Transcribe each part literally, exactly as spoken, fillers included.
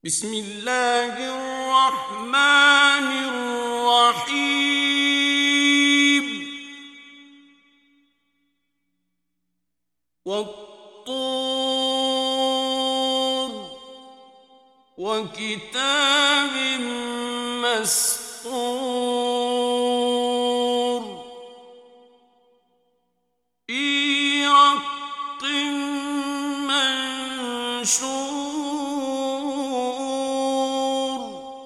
بسم الله الرحمن الرحيم والطور وكتاب مسطور في رق منشور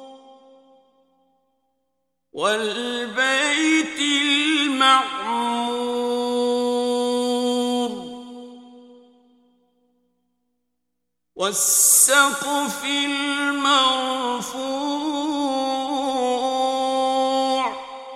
والبيت المعمور والسقف المرفوع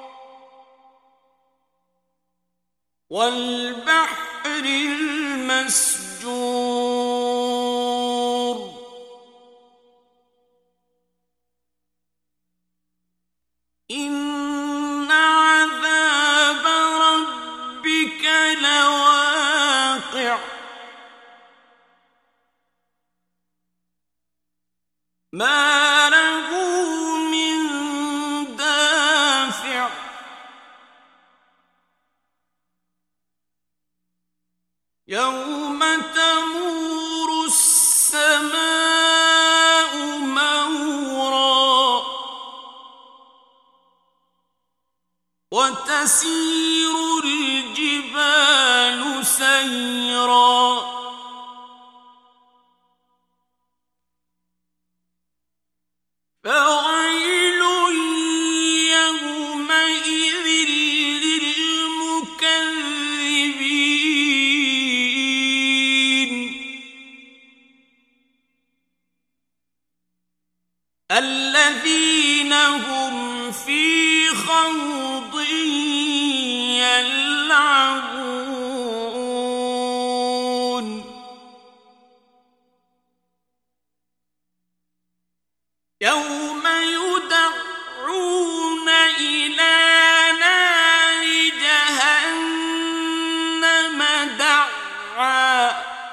والبحر المسجور إن عذاب ربك لواقع ما له من دافع يوم تمور السماء مورا وتسير الجبال سيرا فويل يومئذ للمكذبين الذين هم في خوض يلعبون يوم يدعون إلى نار جهنم دعا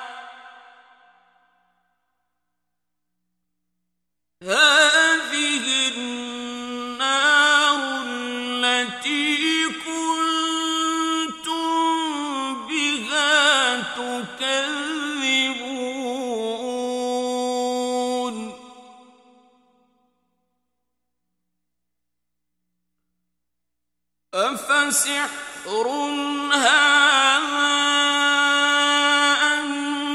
هذه النار التي كنتم بها تكذبون أفسحر هذا أم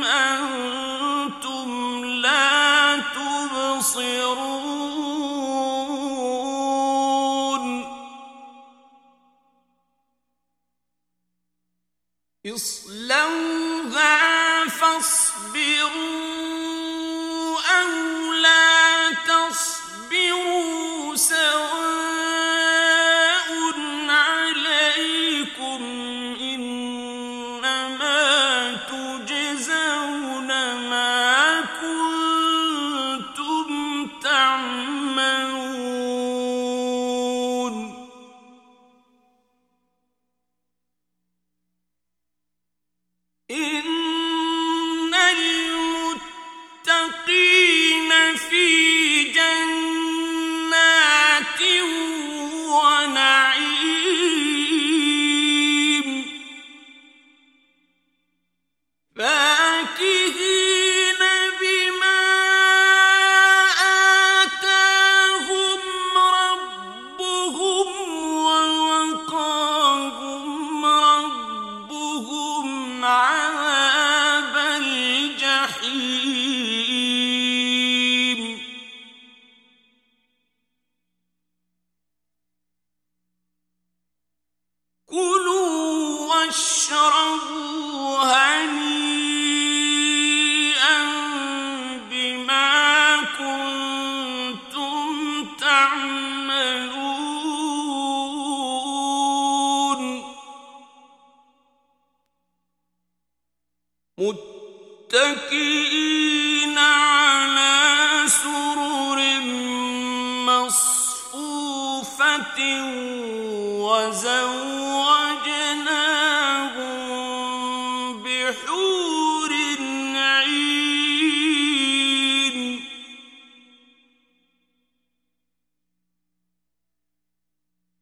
أنتم لا تبصرون اصلوها فاصبروا أو لا تصبروا سواء عليكم إنما تجزون ما كنتم تعملون إن المتقين في جنات ونعيم فاكهين بما آتاهم ربهم ووقاهم ربهم عذاب الجحيم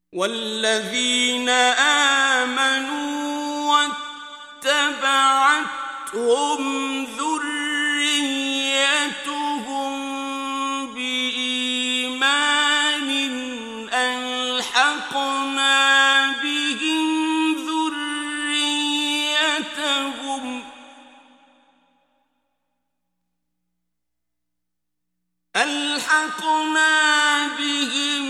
والذين آمنوا واتبعتهم ذريتهم بإيمان ألحقنا بهم ذريتهم ألحقنا بهم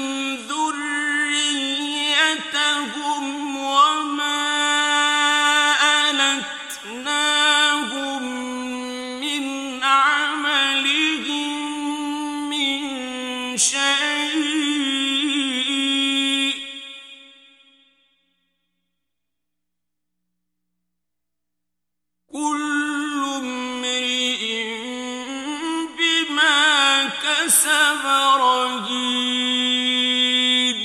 ذريتهم وما ألتناهم من عملهم من شيء كل امرئ بما كسب رهين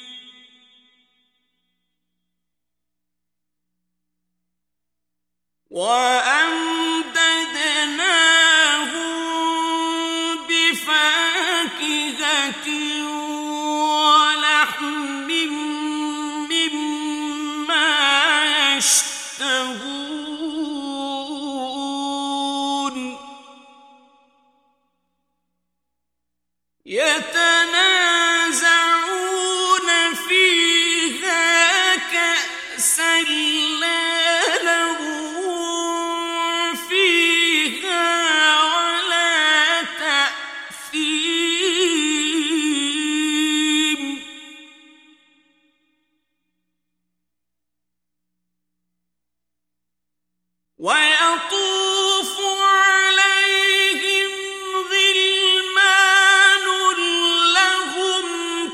وأمددناهم بفاكهة ولحم مما يشتهون يتنازعون فيها كأسا لا لغو فيها ولا تأثيم ويطوف عليهم غلمان لهم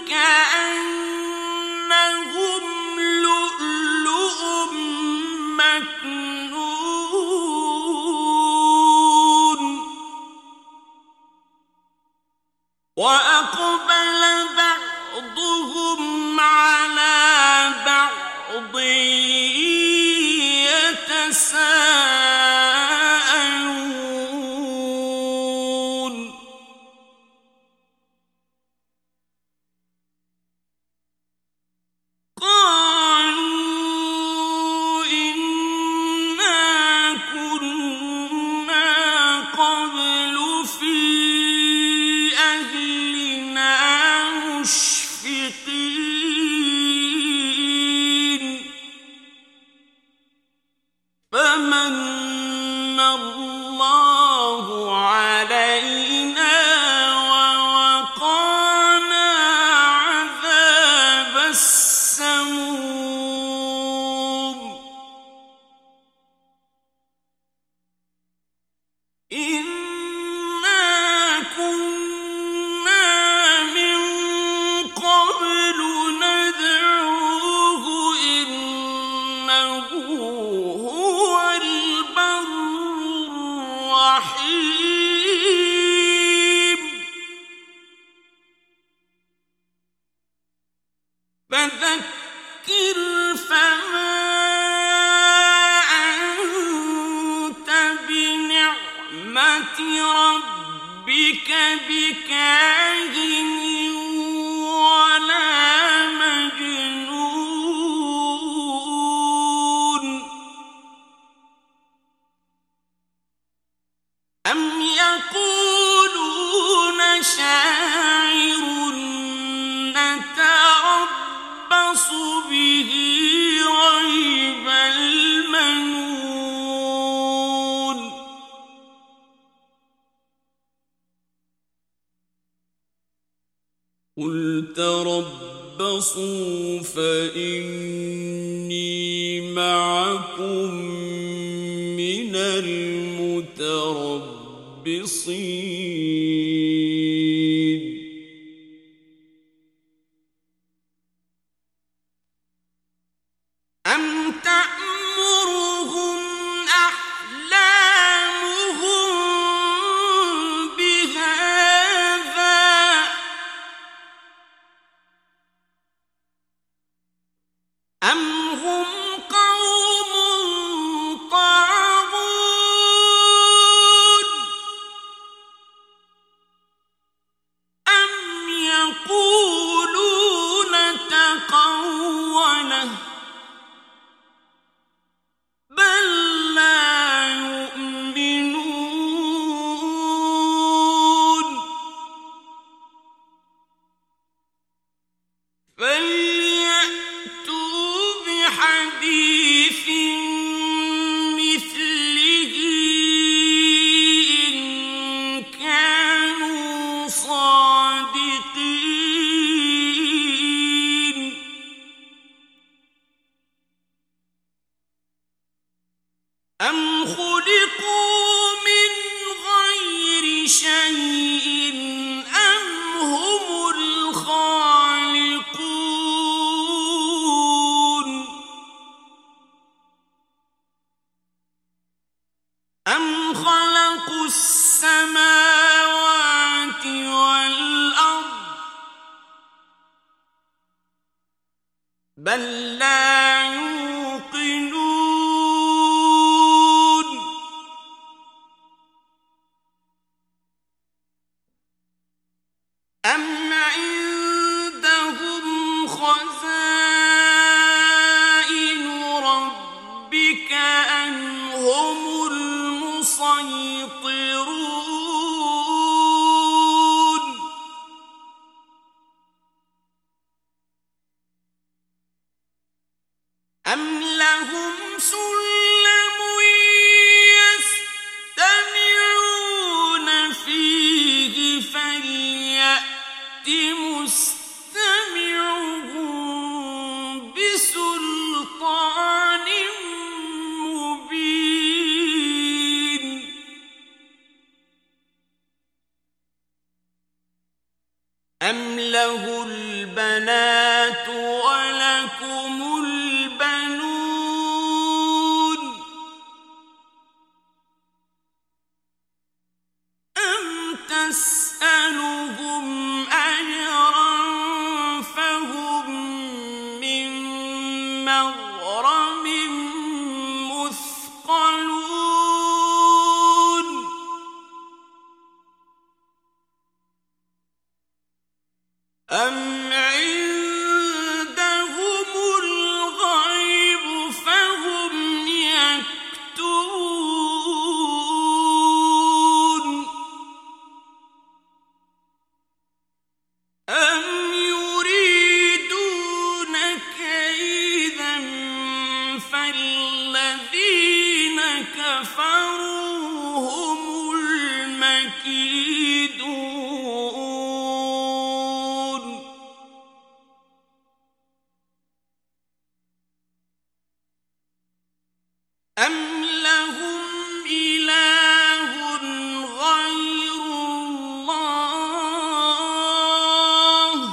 كأنهم لؤلؤ مكنون وأقبل بعضهم على بعض يتساءلون قالوا إنا كنا قبل في أهلنا مشفقين فمن الله علينا ووقانا عذاب السموم إنا كنا من قبل ندعوه إنه هو البر الرحيم فذكر فما أنت بنعمة ربك بكاهن ولا مجنون أم يقولون شاعر نتربص به ريب المنون قل تربصوا فإني معكم من المتربصين أم تأمرهم أحلامهم بهذا أم هم قوم طاغون بل لا يوقنون أم عندهم خزائن ربك أم هم المسيطرون أم لهم سلم يستمعون فيه فليأت مستمعهم بسلطان مبين أم له البنات ولكم البنون أم تسألهم أجرا فهم من مغرم مثقلون أم عندهم الغيب فهم يكتبون أم يريدون كيدا فالذين كفروا هم المكيدون أم لهم إله غير الله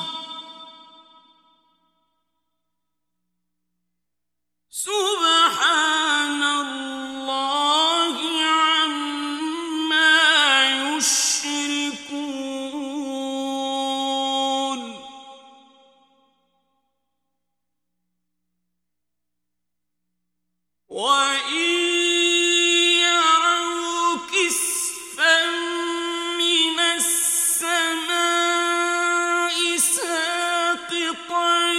سبحان الله عما يشركون وإن يروا كسفا من السماء ساقطا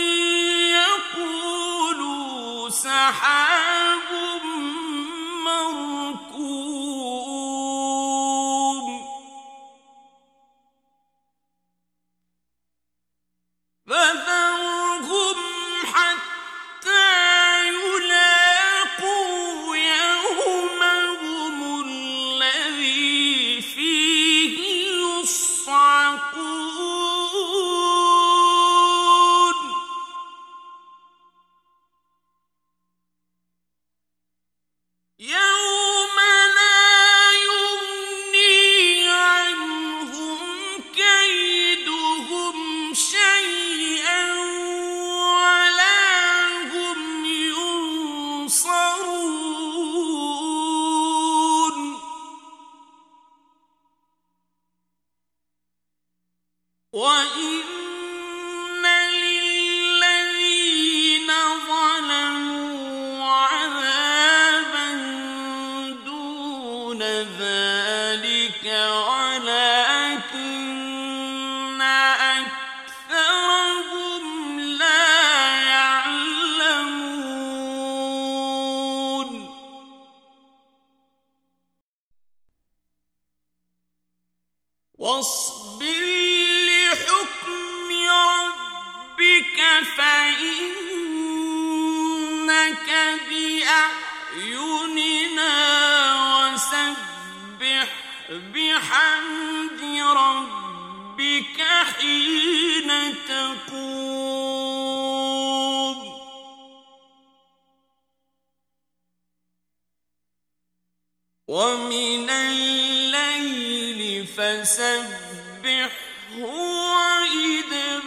يقولوا سحاب مركوم فذرهم حتى يلاقوا يومهم الذي فيه يصعقون يوم لا يغني عنهم كيدهم شيئا ولا هم ينصرون وإن للذين ظلموا عذابا دون ذلك ولكن أكثرهم لا يعلمون واصبر لحكم ربك فإنك بأعيننا وسبح بحمد ربك حين تقوم ومن الليل فسبحه وإدبار